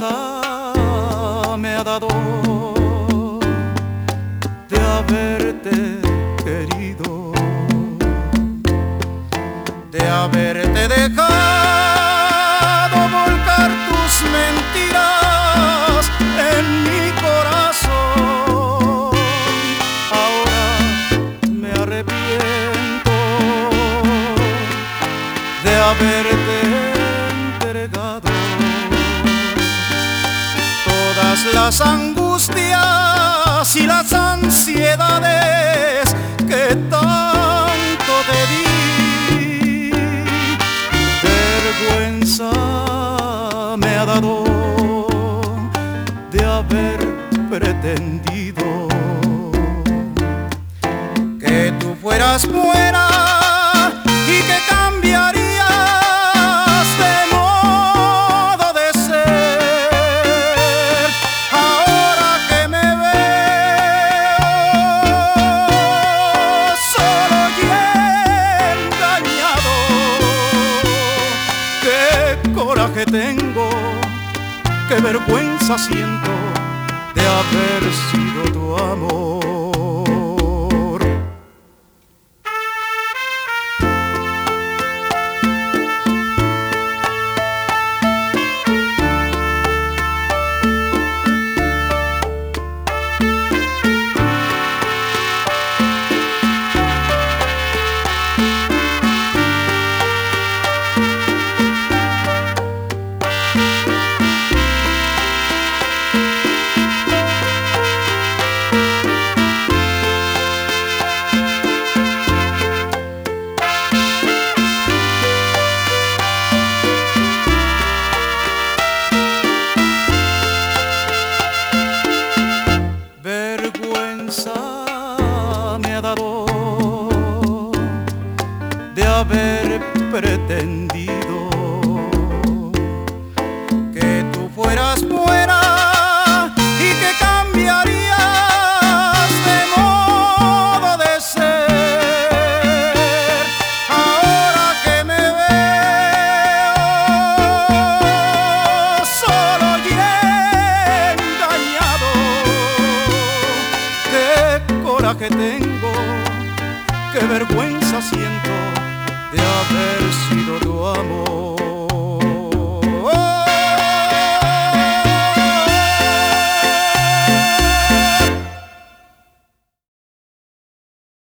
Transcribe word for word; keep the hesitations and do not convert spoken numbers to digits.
vergüenza me ha dado de haberte querido, de haberte dejado volcar tus mentiras en mi corazón. Ahora me arrepiento de haberte entregado todas las angustias y las ansiedades que tanto te di. Vergüenza me ha dado de haber pretendido que tú fueras buena y que cambiarías de modo de ser. Ahora que me veo solo y engañado, qué coraje tengo, qué vergüenza siento de haber sido tu amor. Me ha dado de haber pretendido que tú fueras buena y que cambiarías de modo de ser. Ahora que me veo solo y engañado, qué coraje tengo, qué vergüenza siento de haber sido tu amor.